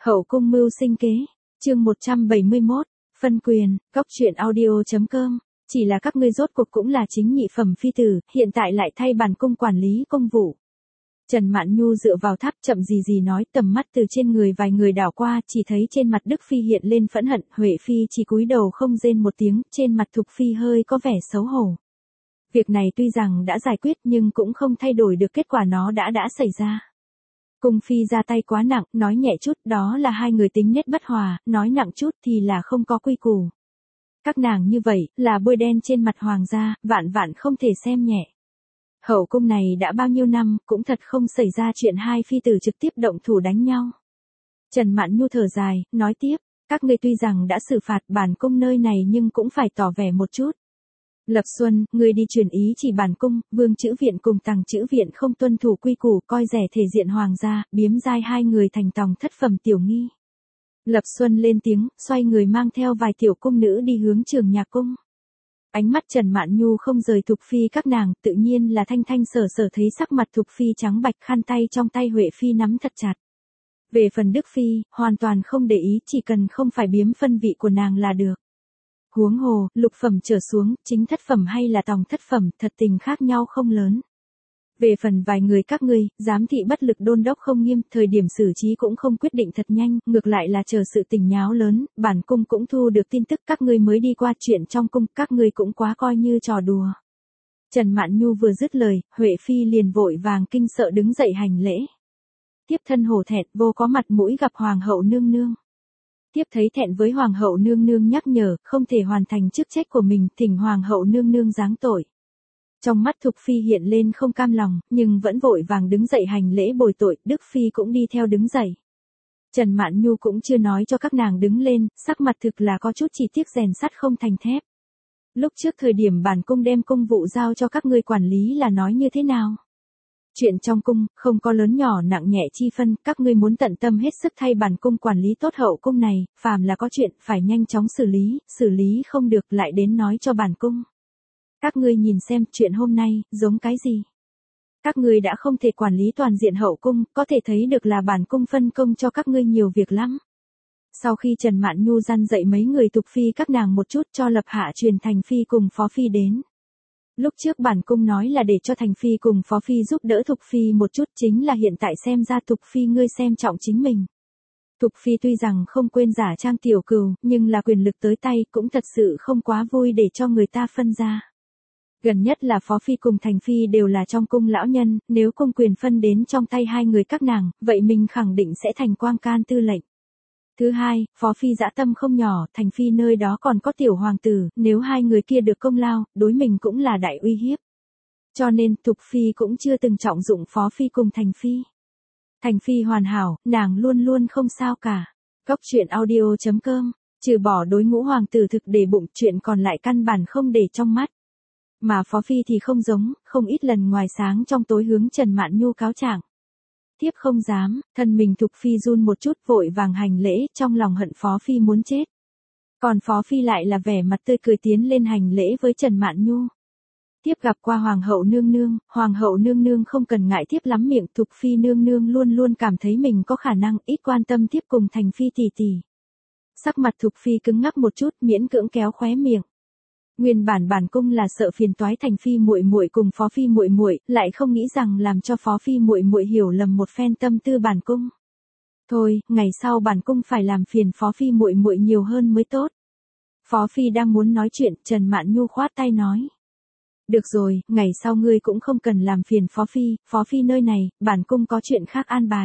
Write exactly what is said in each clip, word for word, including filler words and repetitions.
Hậu cung mưu sinh kế, chương một trăm bảy mươi mốt, phân quyền, góc truyện audio.com, chỉ là các ngươi rốt cuộc cũng là chính nhị phẩm phi tử, hiện tại lại thay bản cung quản lý công vụ. Trần Mạn Nhu dựa vào tháp chậm gì gì nói, tầm mắt từ trên người vài người đảo qua, chỉ thấy trên mặt Đức Phi hiện lên phẫn hận, Huệ Phi chỉ cúi đầu không rên một tiếng, trên mặt Thục Phi hơi có vẻ xấu hổ. Việc này tuy rằng đã giải quyết nhưng cũng không thay đổi được kết quả nó đã đã xảy ra. Cung Phi ra tay quá nặng, nói nhẹ chút đó là hai người tính nết bất hòa, nói nặng chút thì là không có quy củ. Các nàng như vậy, là bôi đen trên mặt hoàng gia, vạn vạn không thể xem nhẹ. Hậu cung này đã bao nhiêu năm, cũng thật không xảy ra chuyện hai phi tử trực tiếp động thủ đánh nhau. Trần Mạn Nhu thở dài, nói tiếp, các ngươi tuy rằng đã xử phạt bản cung nơi này nhưng cũng phải tỏ vẻ một chút. Lập Xuân, ngươi đi truyền ý chỉ bản cung, Vương Chữ Viện cùng Tằng Chữ Viện không tuân thủ quy củ, coi rẻ thể diện hoàng gia, biếm giai hai người thành tòng thất phẩm tiểu nghi. Lập Xuân lên tiếng, xoay người mang theo vài tiểu cung nữ đi hướng Trường Nhạc cung. Ánh mắt Trần Mạn Nhu không rời Thục Phi các nàng, tự nhiên là thanh thanh sở sở thấy sắc mặt Thục Phi trắng bạch, khăn tay trong tay Huệ Phi nắm thật chặt. Về phần Đức Phi, hoàn toàn không để ý, chỉ cần không phải biếm phân vị của nàng là được. Huống hồ, lục phẩm trở xuống, chính thất phẩm hay là tòng thất phẩm, thật tình khác nhau không lớn. Về phần vài người các ngươi, giám thị bất lực đôn đốc không nghiêm, thời điểm xử trí cũng không quyết định thật nhanh, ngược lại là chờ sự tình nháo lớn, bản cung cũng thu được tin tức các ngươi mới đi qua chuyện trong cung, các ngươi cũng quá coi như trò đùa. Trần Mạn Nhu vừa dứt lời, Huệ Phi liền vội vàng kinh sợ đứng dậy hành lễ. Tiếp thân hổ thẹn, vô có mặt mũi gặp hoàng hậu nương nương. Tiếp thấy thẹn với hoàng hậu nương nương nhắc nhở, không thể hoàn thành chức trách của mình, thỉnh hoàng hậu nương nương giáng tội. Trong mắt Thục Phi hiện lên không cam lòng, nhưng vẫn vội vàng đứng dậy hành lễ bồi tội, Đức Phi cũng đi theo đứng dậy. Trần Mạn Nhu cũng chưa nói cho các nàng đứng lên, sắc mặt thực là có chút chỉ tiếc rèn sắt không thành thép. Lúc trước thời điểm bản cung đem công vụ giao cho các ngươi quản lý là nói như thế nào? Chuyện trong cung, không có lớn nhỏ nặng nhẹ chi phân, các ngươi muốn tận tâm hết sức thay bản cung quản lý tốt hậu cung này, phàm là có chuyện, phải nhanh chóng xử lý, xử lý không được lại đến nói cho bản cung. Các ngươi nhìn xem, chuyện hôm nay, giống cái gì? Các ngươi đã không thể quản lý toàn diện hậu cung, có thể thấy được là bản cung phân công cho các ngươi nhiều việc lắm. Sau khi Trần Mạn Nhu răn dạy mấy người Thục Phi các nàng một chút cho Lập Hạ truyền Thành Phi cùng Phó Phi đến. Lúc trước bản cung nói là để cho Thành Phi cùng Phó Phi giúp đỡ Thục Phi một chút, chính là hiện tại xem ra Thục Phi ngươi xem trọng chính mình. Thục Phi tuy rằng không quên giả trang tiểu cừu, nhưng là quyền lực tới tay cũng thật sự không quá vui để cho người ta phân ra. Gần nhất là Phó Phi cùng Thành Phi đều là trong cung lão nhân, nếu công quyền phân đến trong tay hai người các nàng, vậy mình khẳng định sẽ thành quang can tư lệnh. Thứ hai, Phó Phi dã tâm không nhỏ, Thành Phi nơi đó còn có tiểu hoàng tử, nếu hai người kia được công lao, đối mình cũng là đại uy hiếp. Cho nên, Thục Phi cũng chưa từng trọng dụng Phó Phi cùng Thành Phi. Thành Phi hoàn hảo, nàng luôn luôn không sao cả. Góc truyện audio.com, trừ bỏ đối ngũ hoàng tử thực để bụng, chuyện còn lại căn bản không để trong mắt. Mà Phó Phi thì không giống, không ít lần ngoài sáng trong tối hướng Trần Mạn Nhu cáo trạng. Tiếp không dám, thân mình Thục Phi run một chút vội vàng hành lễ, trong lòng hận Phó Phi muốn chết. Còn Phó Phi lại là vẻ mặt tươi cười tiến lên hành lễ với Trần Mạn Nhu. Tiếp gặp qua Hoàng hậu nương nương, Hoàng hậu nương nương không cần ngại tiếp lắm miệng, Thục Phi nương nương luôn luôn cảm thấy mình có khả năng ít quan tâm tiếp cùng Thành Phi tỷ tỷ. Sắc mặt Thục Phi cứng ngắc một chút, miễn cưỡng kéo khóe miệng. Nguyên bản bản cung là sợ phiền toái Thành Phi muội muội cùng Phó Phi muội muội, lại không nghĩ rằng làm cho Phó Phi muội muội hiểu lầm một phen tâm tư bản cung. Thôi, ngày sau bản cung phải làm phiền Phó Phi muội muội nhiều hơn mới tốt. Phó Phi đang muốn nói chuyện, Trần Mạn Nhu khoát tay nói: "Được rồi, ngày sau ngươi cũng không cần làm phiền Phó Phi, Phó Phi nơi này, bản cung có chuyện khác an bài."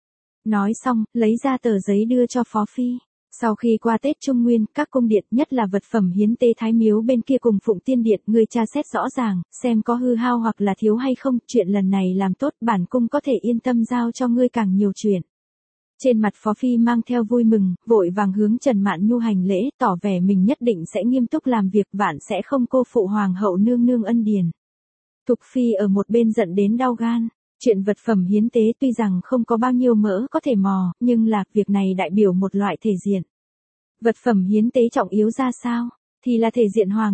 Nói xong, lấy ra tờ giấy đưa cho Phó Phi. Sau khi qua Tết Trung Nguyên, các cung điện, nhất là vật phẩm hiến tế Thái Miếu bên kia cùng Phụng Tiên Điện, ngươi tra xét rõ ràng, xem có hư hao hoặc là thiếu hay không, chuyện lần này làm tốt, bản cung có thể yên tâm giao cho ngươi càng nhiều chuyện. Trên mặt Phó Phi mang theo vui mừng, vội vàng hướng Trần Mạn Nhu hành lễ, tỏ vẻ mình nhất định sẽ nghiêm túc làm việc, vạn sẽ không cô phụ hoàng hậu nương nương ân điển. Thục Phi ở một bên giận đến đau gan. Chuyện vật phẩm hiến tế tuy rằng không có bao nhiêu mỡ có thể mò, nhưng là, việc này đại biểu một loại thể diện. Vật phẩm hiến tế trọng yếu ra sao? Thì là thể diện hoàng thất.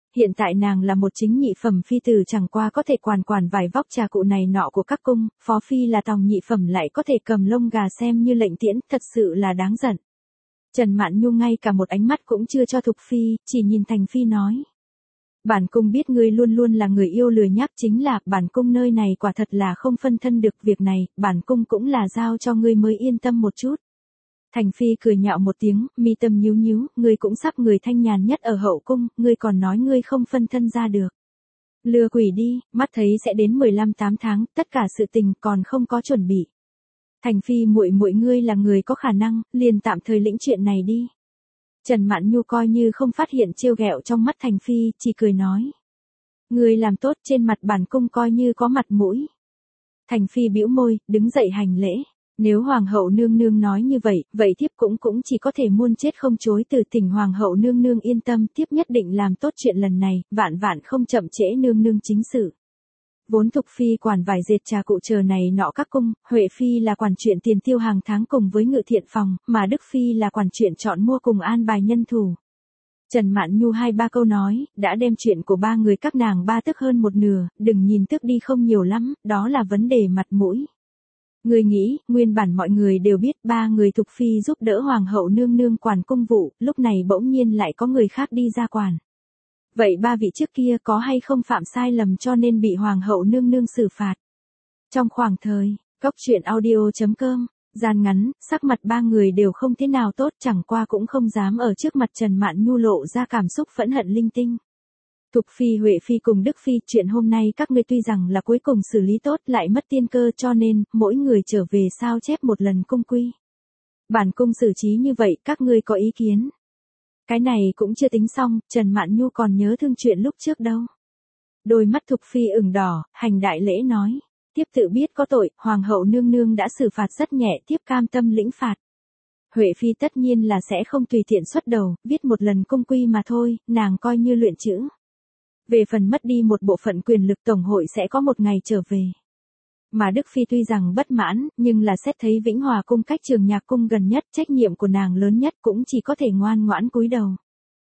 hiện tại nàng là một chính nhị phẩm phi tử chẳng qua có thể quản quản vài vóc trà cụ này nọ của các cung, phó phi là tòng nhị phẩm lại có thể cầm lông gà xem như lệnh tiễn, thật sự là đáng giận. Trần Mạn Nhu ngay cả một ánh mắt cũng chưa cho Thục Phi, chỉ nhìn Thành Phi nói. Bản cung biết ngươi luôn luôn là người yêu lười nhác, chính là bản cung nơi này quả thật là không phân thân được việc này, bản cung cũng là giao cho ngươi mới yên tâm một chút. Thành Phi cười nhạo một tiếng, mi tâm nhíu nhíu, ngươi cũng sắp người thanh nhàn nhất ở hậu cung, ngươi còn nói ngươi không phân thân ra được. Lừa quỷ đi, mắt thấy sẽ đến mười lăm tám tháng, tất cả sự tình còn không có chuẩn bị. Thành Phi muội muội ngươi là người có khả năng, liền tạm thời lĩnh chuyện này đi. Trần Mạn Nhu coi như không phát hiện trêu ghẹo trong mắt Thành Phi, chỉ cười nói. Ngươi làm tốt, trên mặt bản cung coi như có mặt mũi. Thành Phi bĩu môi, đứng dậy hành lễ. Nếu Hoàng hậu nương nương nói như vậy, vậy thiếp cũng cũng chỉ có thể muôn chết không chối từ. Thỉnh Hoàng hậu nương nương yên tâm, thiếp nhất định làm tốt chuyện lần này, vạn vạn không chậm trễ nương nương chính sự. Vốn Thục Phi quản vải dệt trà cụ chờ này nọ các cung, Huệ Phi là quản chuyện tiền tiêu hàng tháng cùng với ngự thiện phòng, mà Đức Phi là quản chuyện chọn mua cùng an bài nhân thủ. Trần Mạn Nhu hai ba câu nói, đã đem chuyện của ba người các nàng ba tức hơn một nửa, đừng nhìn tức đi không nhiều lắm, đó là vấn đề mặt mũi. Người nghĩ, nguyên bản mọi người đều biết ba người Thục Phi giúp đỡ Hoàng hậu nương nương quản cung vụ, lúc này bỗng nhiên lại có người khác đi ra quản. Vậy ba vị trước kia có hay không phạm sai lầm cho nên bị Hoàng hậu nương nương xử phạt? Trong khoảng thời, cóc truyện audio chấm com, gian ngắn, sắc mặt ba người đều không thế nào tốt, chẳng qua cũng không dám ở trước mặt Trần Mạn Nhu lộ ra cảm xúc phẫn hận linh tinh. Thục Phi, Huệ Phi cùng Đức Phi, chuyện hôm nay các ngươi tuy rằng là cuối cùng xử lý tốt lại mất tiên cơ, cho nên, mỗi người trở về sao chép một lần cung quy. Bản cung xử trí như vậy, các ngươi có ý kiến? Cái này cũng chưa tính xong, Trần Mạn Nhu còn nhớ thương chuyện lúc trước đâu. Đôi mắt Thục Phi ửng đỏ, hành đại lễ nói. Tiếp tự biết có tội, Hoàng hậu nương nương đã xử phạt rất nhẹ, tiếp cam tâm lĩnh phạt. Huệ Phi tất nhiên là sẽ không tùy tiện xuất đầu, viết một lần cung quy mà thôi, nàng coi như luyện chữ. Về phần mất đi một bộ phận quyền lực, tổng hội sẽ có một ngày trở về. Mà Đức Phi tuy rằng bất mãn, nhưng là xét thấy Vĩnh Hòa cung cách Trường Nhạc cung gần nhất, trách nhiệm của nàng lớn nhất cũng chỉ có thể ngoan ngoãn cúi đầu.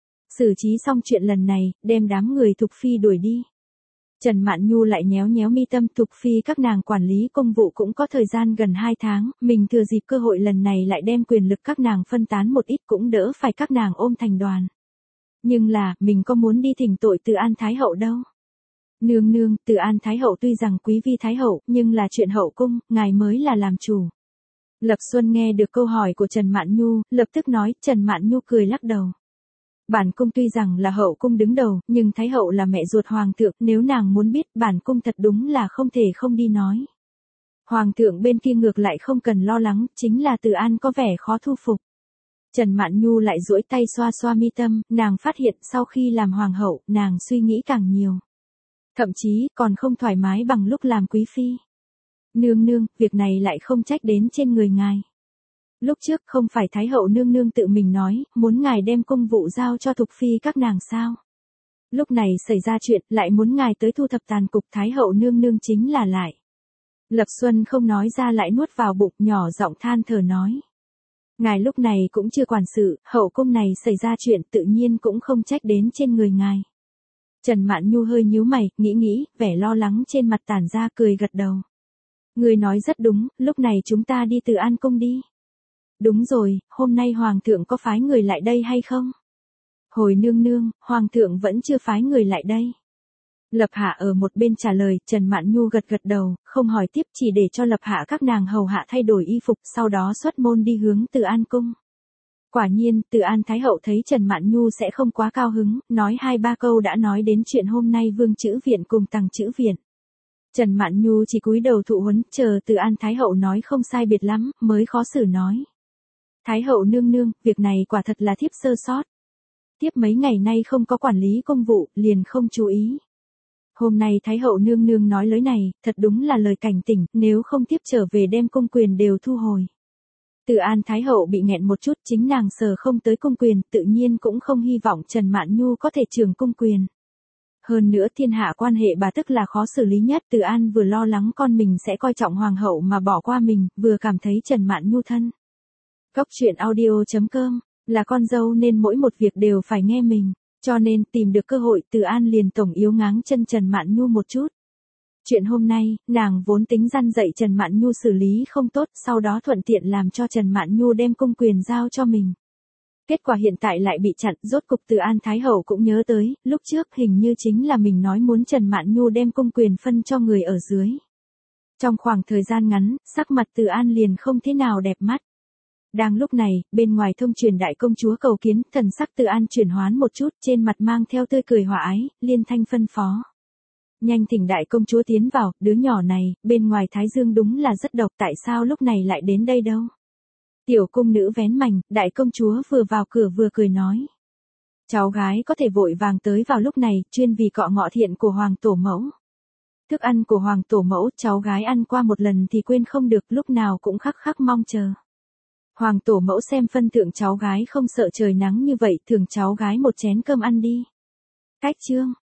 Xử trí xong chuyện lần này, đem đám người Thục Phi đuổi đi. Trần Mạn Nhu lại nhéo nhéo mi tâm, Thục Phi các nàng quản lý công vụ cũng có thời gian gần hai tháng, mình thừa dịp cơ hội lần này lại đem quyền lực các nàng phân tán một ít cũng đỡ phải các nàng ôm thành đoàn. Nhưng là, mình có muốn đi thỉnh tội Từ An Thái Hậu đâu. Nương nương, Từ An Thái Hậu tuy rằng quý vi Thái Hậu, nhưng là chuyện hậu cung, ngài mới là làm chủ. Lập Xuân nghe được câu hỏi của Trần Mạn Nhu, lập tức nói, Trần Mạn Nhu cười lắc đầu. Bản cung tuy rằng là hậu cung đứng đầu, nhưng Thái Hậu là mẹ ruột Hoàng thượng, nếu nàng muốn biết, bản cung thật đúng là không thể không đi nói. Hoàng thượng bên kia ngược lại không cần lo lắng, chính là Từ An có vẻ khó thu phục. Trần Mạn Nhu lại duỗi tay xoa xoa mi tâm, nàng phát hiện sau khi làm hoàng hậu, nàng suy nghĩ càng nhiều. Thậm chí, còn không thoải mái bằng lúc làm quý phi. Nương nương, việc này lại không trách đến trên người ngài. Lúc trước không phải Thái Hậu nương nương tự mình nói, muốn ngài đem công vụ giao cho Thục Phi các nàng sao. Lúc này xảy ra chuyện, lại muốn ngài tới thu thập tàn cục, Thái Hậu nương nương chính là lại. Lập Xuân không nói ra lại nuốt vào bụng, nhỏ giọng than thở nói. Ngài lúc này cũng chưa quản sự, hậu cung này xảy ra chuyện tự nhiên cũng không trách đến trên người ngài. Trần Mạn Nhu hơi nhíu mày, nghĩ nghĩ, vẻ lo lắng trên mặt tản ra, cười gật đầu. Người nói rất đúng, lúc này chúng ta đi Từ An cung đi. Đúng rồi, hôm nay Hoàng thượng có phái người lại đây hay không? Hồi nương nương, Hoàng thượng vẫn chưa phái người lại đây. Lập Hạ ở một bên trả lời, Trần Mạn Nhu gật gật đầu, không hỏi tiếp, chỉ để cho Lập Hạ các nàng hầu hạ thay đổi y phục, sau đó xuất môn đi hướng Từ An cung. Quả nhiên, Từ An Thái Hậu thấy Trần Mạn Nhu sẽ không quá cao hứng, nói hai ba câu đã nói đến chuyện hôm nay Vương Chữ Viện cùng Tằng Chữ Viện. Trần Mạn Nhu chỉ cúi đầu thụ huấn, chờ Từ An Thái Hậu nói không sai biệt lắm, mới khó xử nói. Thái Hậu nương nương, việc này quả thật là thiếp sơ sót. Tiếp mấy ngày nay không có quản lý công vụ, liền không chú ý. Hôm nay Thái Hậu nương nương nói lời này, thật đúng là lời cảnh tỉnh, nếu không tiếp trở về đem công quyền đều thu hồi. Từ An Thái Hậu bị nghẹn một chút, chính nàng sờ không tới công quyền, tự nhiên cũng không hy vọng Trần Mạn Nhu có thể trường công quyền. Hơn nữa thiên hạ quan hệ bà tức là khó xử lý nhất, Từ An vừa lo lắng con mình sẽ coi trọng Hoàng hậu mà bỏ qua mình, vừa cảm thấy Trần Mạn Nhu thân. Cóc truyện audio chấm com, là con dâu nên mỗi một việc đều phải nghe mình. Cho nên tìm được cơ hội Từ An liền tổng yếu ngáng chân Trần Mạn Nhu một chút. Chuyện hôm nay, nàng vốn tính răn dạy Trần Mạn Nhu xử lý không tốt, sau đó thuận tiện làm cho Trần Mạn Nhu đem công quyền giao cho mình. Kết quả hiện tại lại bị chặn, rốt cục Từ An Thái Hậu cũng nhớ tới, lúc trước hình như chính là mình nói muốn Trần Mạn Nhu đem công quyền phân cho người ở dưới. Trong khoảng thời gian ngắn, sắc mặt Từ An liền không thế nào đẹp mắt. Đang lúc này, bên ngoài thông truyền đại công chúa cầu kiến, thần sắc Từ An chuyển hoán một chút, trên mặt mang theo tươi cười hòa ái, liên thanh phân phó. Nhanh thỉnh đại công chúa tiến vào, đứa nhỏ này, bên ngoài Thái Dương đúng là rất độc, tại sao lúc này lại đến đây đâu? Tiểu cung nữ vén mành, đại công chúa vừa vào cửa vừa cười nói. Cháu gái có thể vội vàng tới vào lúc này, chuyên vì cọ ngọ thiện của Hoàng Tổ Mẫu. Thức ăn của Hoàng Tổ Mẫu, cháu gái ăn qua một lần thì quên không được, lúc nào cũng khắc khắc mong chờ. Hoàng Tổ Mẫu xem phân thượng cháu gái không sợ trời nắng như vậy, thưởng cháu gái một chén cơm ăn đi. Cách chương.